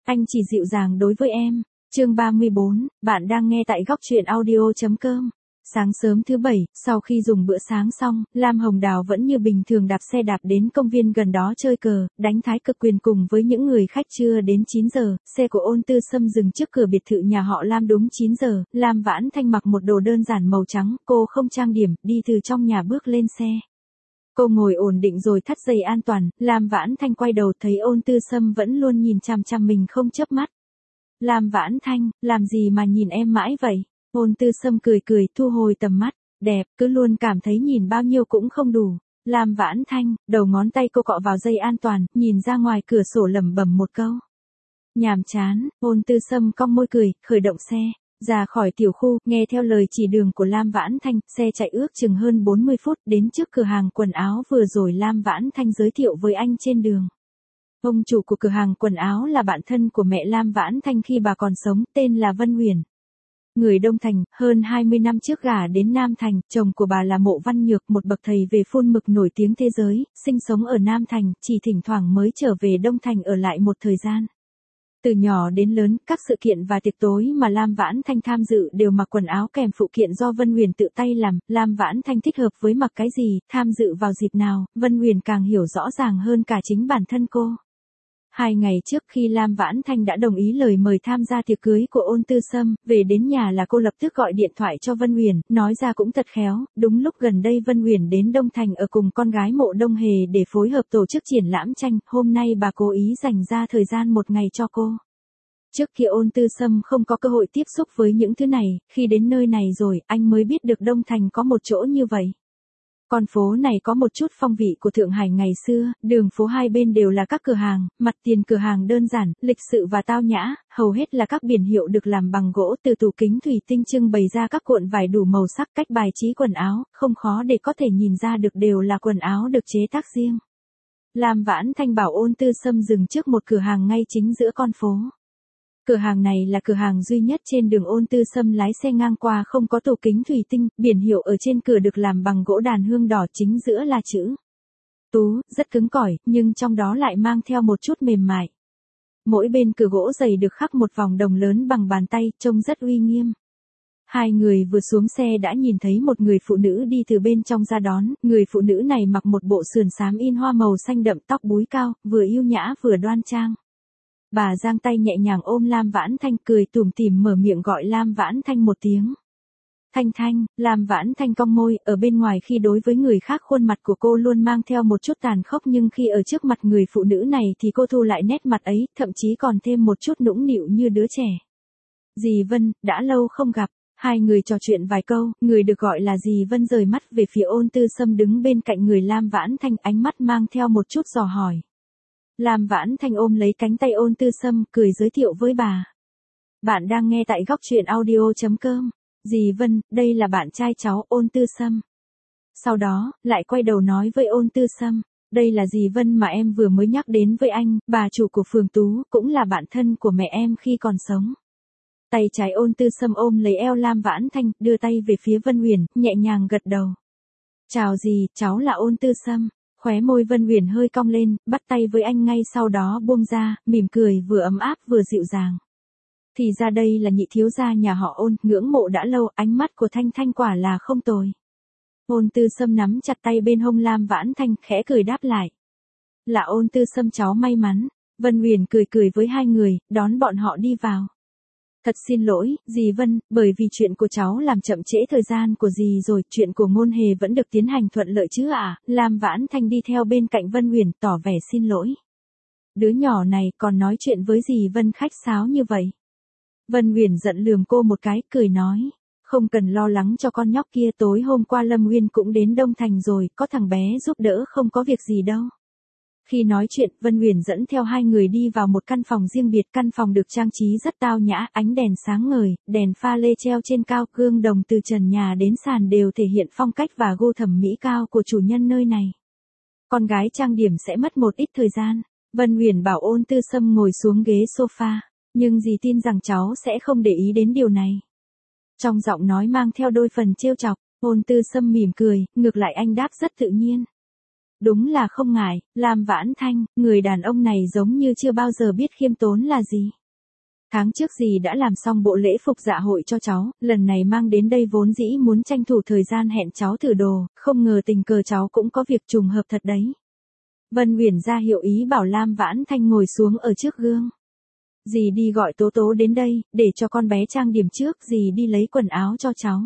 Anh chỉ dịu dàng đối với em. Chương 34, bạn đang nghe tại góc truyện audio.com. Sáng sớm thứ Bảy, sau khi dùng bữa sáng xong, Lam Hồng Đào vẫn như bình thường đạp xe đạp đến công viên gần đó chơi cờ, đánh thái cực quyền cùng với những người khách. Chưa đến 9 giờ, xe của Ôn Tư Sâm dừng trước cửa biệt thự nhà họ Lam đúng 9 giờ, Lam Vãn Thanh mặc một đồ đơn giản màu trắng, cô không trang điểm, đi từ trong nhà bước lên xe. Cô ngồi ổn định rồi thắt dây an toàn, Lam Vãn Thanh quay đầu thấy Ôn Tư Sâm vẫn luôn nhìn chằm chằm mình không chớp mắt. Lam Vãn Thanh, làm gì mà nhìn em mãi vậy? Ôn Tư Sâm cười cười thu hồi tầm mắt, đẹp, cứ luôn cảm thấy nhìn bao nhiêu cũng không đủ. Lam Vãn Thanh, đầu ngón tay cô cọ vào dây an toàn, nhìn ra ngoài cửa sổ lẩm bẩm một câu. Nhàm chán, Ôn Tư Sâm cong môi cười, khởi động xe. Ra khỏi tiểu khu, nghe theo lời chỉ đường của Lam Vãn Thanh, xe chạy ước chừng hơn 40 phút đến trước cửa hàng quần áo vừa rồi Lam Vãn Thanh giới thiệu với anh trên đường. Ông chủ của cửa hàng quần áo là bạn thân của mẹ Lam Vãn Thanh khi bà còn sống, tên là Vân Huyền. Người Đông Thành, hơn 20 năm trước gả đến Nam Thành, chồng của bà là Mộ Văn Nhược, một bậc thầy về phun mực nổi tiếng thế giới, sinh sống ở Nam Thành, chỉ thỉnh thoảng mới trở về Đông Thành ở lại một thời gian. Từ nhỏ đến lớn, các sự kiện và tiệc tối mà Lam Vãn Thanh tham dự đều mặc quần áo kèm phụ kiện do Vân Huyền tự tay làm, Lam Vãn Thanh thích hợp với mặc cái gì, tham dự vào dịp nào, Vân Huyền càng hiểu rõ ràng hơn cả chính bản thân cô. 2 ngày trước khi Lam Vãn Thanh đã đồng ý lời mời tham gia tiệc cưới của Ôn Tư Sâm, về đến nhà là cô lập tức gọi điện thoại cho Vân Huyền, nói ra cũng thật khéo, đúng lúc gần đây Vân Huyền đến Đông Thành ở cùng con gái Mộ Đông Hề để phối hợp tổ chức triển lãm tranh, hôm nay bà cố ý dành ra thời gian một ngày cho cô. Trước kia Ôn Tư Sâm không có cơ hội tiếp xúc với những thứ này, khi đến nơi này rồi, anh mới biết được Đông Thành có một chỗ như vậy. Con phố này có một chút phong vị của Thượng Hải ngày xưa, đường phố hai bên đều là các cửa hàng, mặt tiền cửa hàng đơn giản, lịch sự và tao nhã, hầu hết là các biển hiệu được làm bằng gỗ, từ tủ kính thủy tinh trưng bày ra các cuộn vải đủ màu sắc, cách bài trí quần áo, không khó để có thể nhìn ra được đều là quần áo được chế tác riêng. Lam Vãn Thanh bảo Ôn Tư Sâm dừng trước một cửa hàng ngay chính giữa con phố. Cửa hàng này là cửa hàng duy nhất trên đường. Ôn Tư Sâm lái xe ngang qua không có tủ kính thủy tinh, biển hiệu ở trên cửa được làm bằng gỗ đàn hương đỏ, chính giữa là chữ Tú, rất cứng cỏi, nhưng trong đó lại mang theo một chút mềm mại. Mỗi bên cửa gỗ dày được khắc một vòng đồng lớn bằng bàn tay, trông rất uy nghiêm. Hai người vừa xuống xe đã nhìn thấy một người phụ nữ đi từ bên trong ra đón, người phụ nữ này mặc một bộ sườn xám in hoa màu xanh đậm, tóc búi cao, vừa yêu nhã vừa đoan trang. Bà giang tay nhẹ nhàng ôm Lam Vãn Thanh, cười tủm tỉm mở miệng gọi Lam Vãn Thanh một tiếng. Thanh Thanh, Lam Vãn Thanh cong môi, ở bên ngoài khi đối với người khác khuôn mặt của cô luôn mang theo một chút tàn khốc, nhưng khi ở trước mặt người phụ nữ này thì cô thu lại nét mặt ấy, thậm chí còn thêm một chút nũng nịu như đứa trẻ. Dì Vân, đã lâu không gặp. Hai người trò chuyện vài câu, người được gọi là dì Vân rời mắt về phía Ôn Tư Sâm đứng bên cạnh người Lam Vãn Thanh, ánh mắt mang theo một chút dò hỏi. Lam Vãn Thanh ôm lấy cánh tay Ôn Tư Sâm, cười giới thiệu với bà. Bạn đang nghe tại góc truyện audio.com. Dì Vân, đây là bạn trai cháu, Ôn Tư Sâm. Sau đó, lại quay đầu nói với Ôn Tư Sâm. Đây là dì Vân mà em vừa mới nhắc đến với anh, bà chủ của phường Tú, cũng là bạn thân của mẹ em khi còn sống. Tay trái Ôn Tư Sâm ôm lấy eo Lam Vãn Thanh, đưa tay về phía Vân Huyền, nhẹ nhàng gật đầu. Chào dì, cháu là Ôn Tư Sâm. Khóe môi Vân Huyền hơi cong lên, bắt tay với anh ngay sau đó buông ra, mỉm cười vừa ấm áp vừa dịu dàng. Thì ra đây là nhị thiếu gia nhà họ Ôn, ngưỡng mộ đã lâu, ánh mắt của Thanh Thanh quả là không tồi. Ôn Tư Sâm nắm chặt tay bên hông Lam Vãn Thanh, khẽ cười đáp lại. Là Ôn Tư Sâm cháu may mắn. Vân Huyền cười cười với hai người, đón bọn họ đi vào. Thật xin lỗi, dì Vân, bởi vì chuyện của cháu làm chậm trễ thời gian của dì rồi, chuyện của Ngôn Hề vẫn được tiến hành thuận lợi chứ ạ? Lam Vãn Thanh đi theo bên cạnh Vân Huyền, tỏ vẻ xin lỗi. Đứa nhỏ này còn nói chuyện với dì Vân khách sáo như vậy. Vân Huyền giận lườm cô một cái, cười nói. Không cần lo lắng cho con nhóc kia, tối hôm qua Lâm Nguyên cũng đến Đông Thành rồi, có thằng bé giúp đỡ không có việc gì đâu. Khi nói chuyện, Vân Huyền dẫn theo hai người đi vào một căn phòng riêng biệt, căn phòng được trang trí rất tao nhã, ánh đèn sáng ngời, đèn pha lê treo trên cao, gương đồng từ trần nhà đến sàn đều thể hiện phong cách và gu thẩm mỹ cao của chủ nhân nơi này. Con gái trang điểm sẽ mất một ít thời gian. Vân Huyền bảo Ôn Tư Sâm ngồi xuống ghế sofa, nhưng dì tin rằng cháu sẽ không để ý đến điều này. Trong giọng nói mang theo đôi phần trêu chọc, Ôn Tư Sâm mỉm cười, ngược lại anh đáp rất tự nhiên. Đúng là không ngại, Lam Vãn Thanh, người đàn ông này giống như chưa bao giờ biết khiêm tốn là gì. Tháng trước dì đã làm xong bộ lễ phục dạ hội cho cháu, lần này mang đến đây vốn dĩ muốn tranh thủ thời gian hẹn cháu thử đồ, không ngờ tình cờ cháu cũng có việc trùng hợp thật đấy. Vân Uyển ra hiệu ý bảo Lam Vãn Thanh ngồi xuống ở trước gương. Dì đi gọi Tố Tố đến đây, để cho con bé trang điểm trước, dì đi lấy quần áo cho cháu.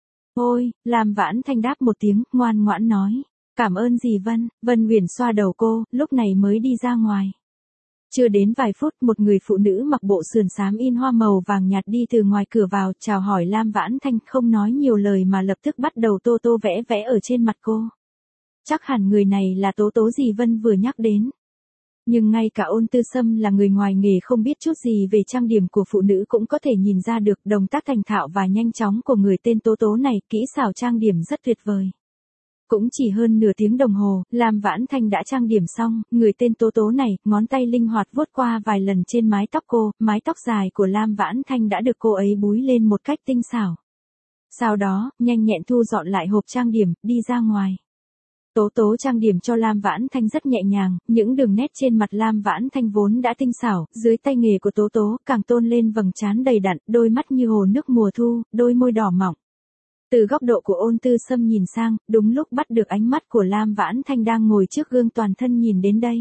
Ôi, Lam Vãn Thanh đáp một tiếng, ngoan ngoãn nói. Cảm ơn dì Vân. Vân Uyển xoa đầu cô, lúc này mới đi ra ngoài. Chưa đến vài phút, một người phụ nữ mặc bộ sườn xám in hoa màu vàng nhạt đi từ ngoài cửa vào, chào hỏi Lam Vãn Thanh, không nói nhiều lời mà lập tức bắt đầu tô tô vẽ vẽ ở trên mặt cô. Chắc hẳn người này là Tố Tố dì Vân vừa nhắc đến. Nhưng ngay cả Ôn Tư Sâm là người ngoài nghề không biết chút gì về trang điểm của phụ nữ cũng có thể nhìn ra được động tác thành thạo và nhanh chóng của người tên Tố Tố này, kỹ xảo trang điểm rất tuyệt vời. Cũng chỉ hơn nửa tiếng đồng hồ, Lam Vãn Thanh đã trang điểm xong, người tên Tố Tố này, ngón tay linh hoạt vuốt qua vài lần trên mái tóc cô, mái tóc dài của Lam Vãn Thanh đã được cô ấy búi lên một cách tinh xảo. Sau đó, nhanh nhẹn thu dọn lại hộp trang điểm, đi ra ngoài. Tố Tố trang điểm cho Lam Vãn Thanh rất nhẹ nhàng, những đường nét trên mặt Lam Vãn Thanh vốn đã tinh xảo, dưới tay nghề của Tố Tố, càng tôn lên vầng trán đầy đặn, đôi mắt như hồ nước mùa thu, đôi môi đỏ mọng. Từ góc độ của Ôn Tư Sâm nhìn sang, đúng lúc bắt được ánh mắt của Lam Vãn Thanh đang ngồi trước gương toàn thân nhìn đến đây.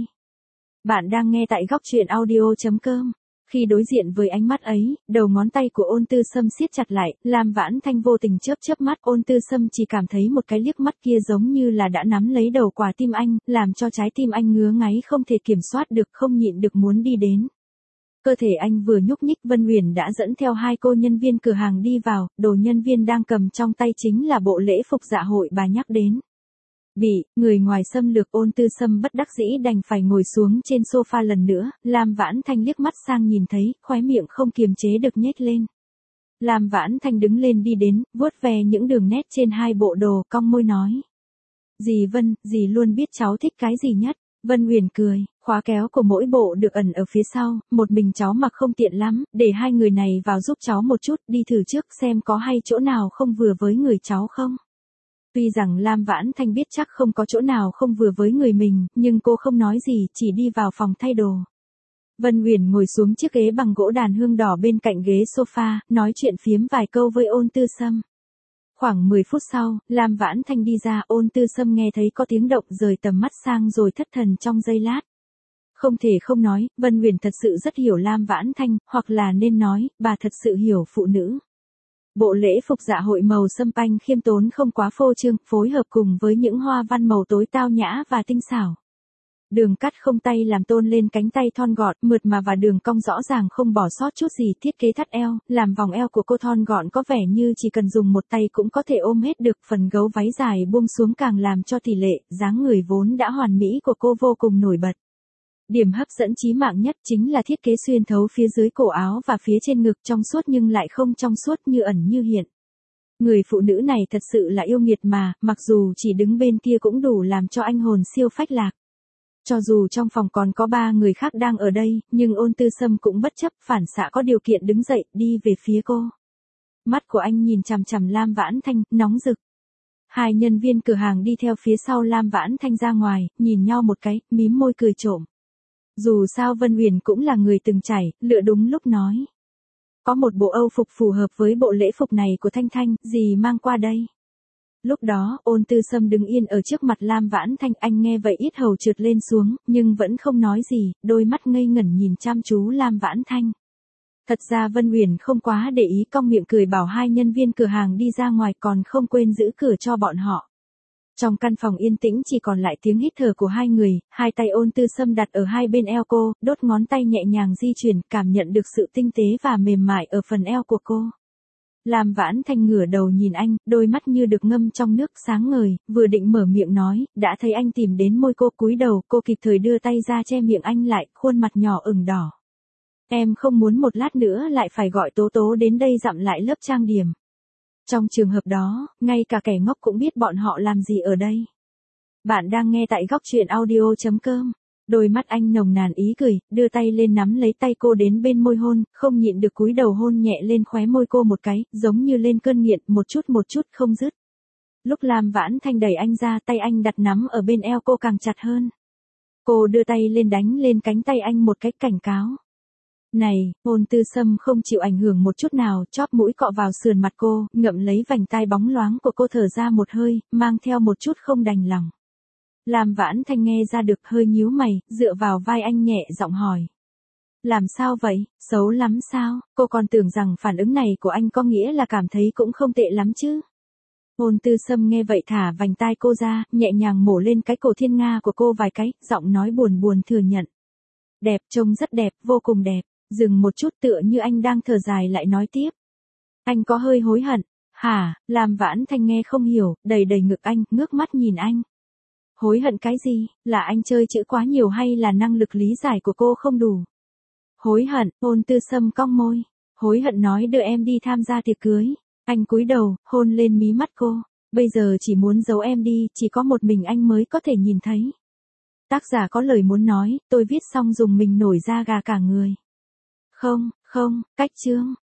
Bạn đang nghe tại góc truyện audio.com. Khi đối diện với ánh mắt ấy, đầu ngón tay của Ôn Tư Sâm siết chặt lại, Lam Vãn Thanh vô tình chớp mắt, Ôn Tư Sâm chỉ cảm thấy một cái liếc mắt kia giống như là đã nắm lấy đầu quả tim anh, làm cho trái tim anh ngứa ngáy không thể kiểm soát được, không nhịn được muốn đi đến. Cơ thể anh vừa nhúc nhích, Vân Uyển đã dẫn theo hai cô nhân viên cửa hàng đi vào, đồ nhân viên đang cầm trong tay chính là bộ lễ phục dạ hội bà nhắc đến. Người ngoài xâm lược, Ôn Tư Sâm bất đắc dĩ đành phải ngồi xuống trên sofa lần nữa, Lam Vãn Thanh liếc mắt sang nhìn thấy, khóe miệng không kiềm chế được nhếch lên. Lam Vãn Thanh đứng lên đi đến, vuốt ve những đường nét trên hai bộ đồ, cong môi nói. Dì Vân, dì luôn biết cháu thích cái gì nhất. Vân Uyển cười, khóa kéo của mỗi bộ được ẩn ở phía sau, một mình cháu mặc không tiện lắm, để hai người này vào giúp cháu một chút, đi thử trước xem có hay chỗ nào không vừa với người cháu không. Tuy rằng Lam Vãn Thanh biết chắc không có chỗ nào không vừa với người mình, nhưng cô không nói gì, chỉ đi vào phòng thay đồ. Vân Uyển ngồi xuống chiếc ghế bằng gỗ đàn hương đỏ bên cạnh ghế sofa, nói chuyện phiếm vài câu với Ôn Tư Sâm. Khoảng 10 phút sau, Lam Vãn Thanh đi ra, Ôn Tư Sâm nghe thấy có tiếng động rời tầm mắt sang rồi thất thần trong giây lát. Không thể không nói, Vân Uyển thật sự rất hiểu Lam Vãn Thanh, hoặc là nên nói, bà thật sự hiểu phụ nữ. Bộ lễ phục dạ hội màu sâm panh khiêm tốn không quá phô trương, phối hợp cùng với những hoa văn màu tối tao nhã và tinh xảo. Đường cắt không tay làm tôn lên cánh tay thon gọn, mượt mà và đường cong rõ ràng không bỏ sót chút gì, thiết kế thắt eo, làm vòng eo của cô thon gọn có vẻ như chỉ cần dùng một tay cũng có thể ôm hết được, phần gấu váy dài buông xuống càng làm cho tỷ lệ, dáng người vốn đã hoàn mỹ của cô vô cùng nổi bật. Điểm hấp dẫn chí mạng nhất chính là thiết kế xuyên thấu phía dưới cổ áo và phía trên ngực, trong suốt nhưng lại không trong suốt, như ẩn như hiện. Người phụ nữ này thật sự là yêu nghiệt mà, mặc dù chỉ đứng bên kia cũng đủ làm cho anh hồn siêu phách lạc. Cho dù trong phòng còn có 3 người khác đang ở đây, nhưng Ôn Tư Sâm cũng bất chấp, phản xạ có điều kiện đứng dậy, đi về phía cô. Mắt của anh nhìn chằm chằm Lam Vãn Thanh, nóng rực. Hai nhân viên cửa hàng đi theo phía sau Lam Vãn Thanh ra ngoài, nhìn nhau một cái, mím môi cười trộm. Dù sao Vân Uyển cũng là người từng trải, lựa đúng lúc nói. Có một bộ Âu phục phù hợp với bộ lễ phục này của Thanh Thanh, dì mang qua đây. Lúc đó, Ôn Tư Sâm đứng yên ở trước mặt Lam Vãn Thanh, anh nghe vậy yết hầu trượt lên xuống, nhưng vẫn không nói gì, đôi mắt ngây ngẩn nhìn chăm chú Lam Vãn Thanh. Thật ra Vân Uyển không quá để ý, cong miệng cười bảo hai nhân viên cửa hàng đi ra ngoài, còn không quên giữ cửa cho bọn họ. Trong căn phòng yên tĩnh chỉ còn lại tiếng hít thở của hai người, hai tay Ôn Tư Sâm đặt ở hai bên eo cô, đốt ngón tay nhẹ nhàng di chuyển, cảm nhận được sự tinh tế và mềm mại ở phần eo của cô. Lam Vãn Thanh ngửa đầu nhìn anh, đôi mắt như được ngâm trong nước sáng ngời, vừa định mở miệng nói, đã thấy anh tìm đến môi cô, cúi đầu, cô kịp thời đưa tay ra che miệng anh lại, khuôn mặt nhỏ ửng đỏ. Em không muốn một lát nữa lại phải gọi Tố Tố đến đây dặm lại lớp trang điểm. Trong trường hợp đó, ngay cả kẻ ngốc cũng biết bọn họ làm gì ở đây. Bạn đang nghe tại góc truyện audio.com. Đôi mắt anh nồng nàn ý cười, đưa tay lên nắm lấy tay cô đến bên môi hôn, không nhịn được cúi đầu hôn nhẹ lên khóe môi cô một cái, giống như lên cơn nghiện, một chút không dứt. Lúc Lam Vãn Thanh đẩy anh ra, tay anh đặt nắm ở bên eo cô càng chặt hơn. Cô đưa tay lên đánh lên cánh tay anh một cái cảnh cáo. Này, Ôn Tư Sâm không chịu ảnh hưởng một chút nào, chóp mũi cọ vào sườn mặt cô, ngậm lấy vành tai bóng loáng của cô thở ra một hơi, mang theo một chút không đành lòng. Lam Vãn Thanh nghe ra được hơi nhíu mày, dựa vào vai anh nhẹ giọng hỏi. Làm sao vậy, xấu lắm sao, cô còn tưởng rằng phản ứng này của anh có nghĩa là cảm thấy cũng không tệ lắm chứ. Ôn Tư Sâm nghe vậy thả vành tai cô ra, nhẹ nhàng mổ lên cái cổ thiên nga của cô vài cái, giọng nói buồn buồn thừa nhận. Đẹp, trông rất đẹp, vô cùng đẹp. Dừng một chút tựa như anh đang thở dài lại nói tiếp. Anh có hơi hối hận. Hả, Lam Vãn Thanh nghe không hiểu, đầy đầy ngực anh, ngước mắt nhìn anh. Hối hận cái gì, là anh chơi chữ quá nhiều hay là năng lực lý giải của cô không đủ? Hối hận, Ôn Tư Sâm cong môi. Hối hận nói đưa em đi tham gia tiệc cưới. Anh cúi đầu, hôn lên mí mắt cô. Bây giờ chỉ muốn giấu em đi, chỉ có một mình anh mới có thể nhìn thấy. Tác giả có lời muốn nói, tôi viết xong dùng mình nổi da gà cả người. Không, cách chương.